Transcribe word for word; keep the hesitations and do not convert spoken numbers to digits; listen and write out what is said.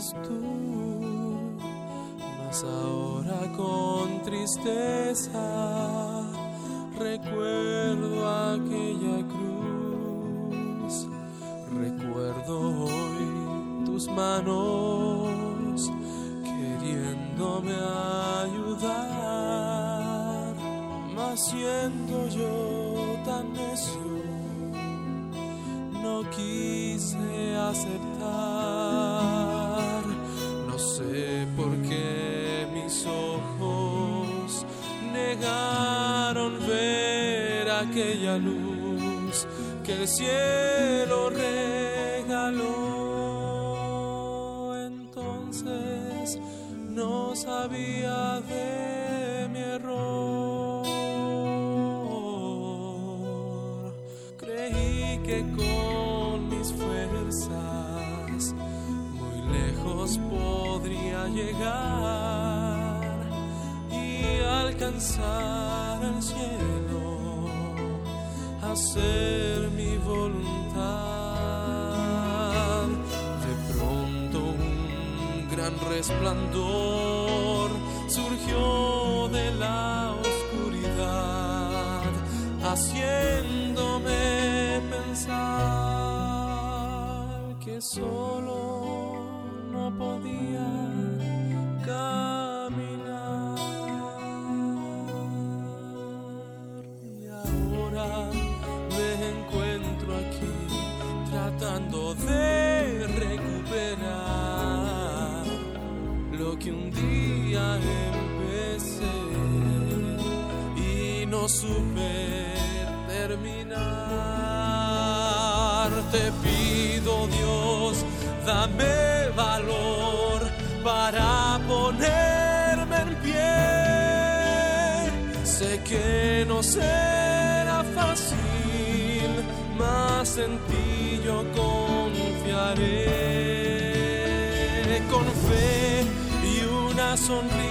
eres tú, mas ahora con tristeza recuerdo aquella cruz, recuerdo hoy tus manos queriéndome ayudar, mas siendo yo tan necio no quise aceptar. No sé por qué mis ojos negaron ver aquella luz que el cielo regaló. Entonces no sabía de mi error. Creí que con mis fuerzas muy lejos podría llegar y alcanzar el cielo, hacer mi voluntad. De pronto un gran resplandor surgió de la oscuridad, haciéndome pensar que solo no podía caminar. Y ahora me encuentro aquí tratando de recuperar lo que un día empecé y no supe terminar. Te pido, Dios, dame valor para ponerme en pie. Sé que no será fácil, mas en ti yo confiaré. Con fe y una sonrisa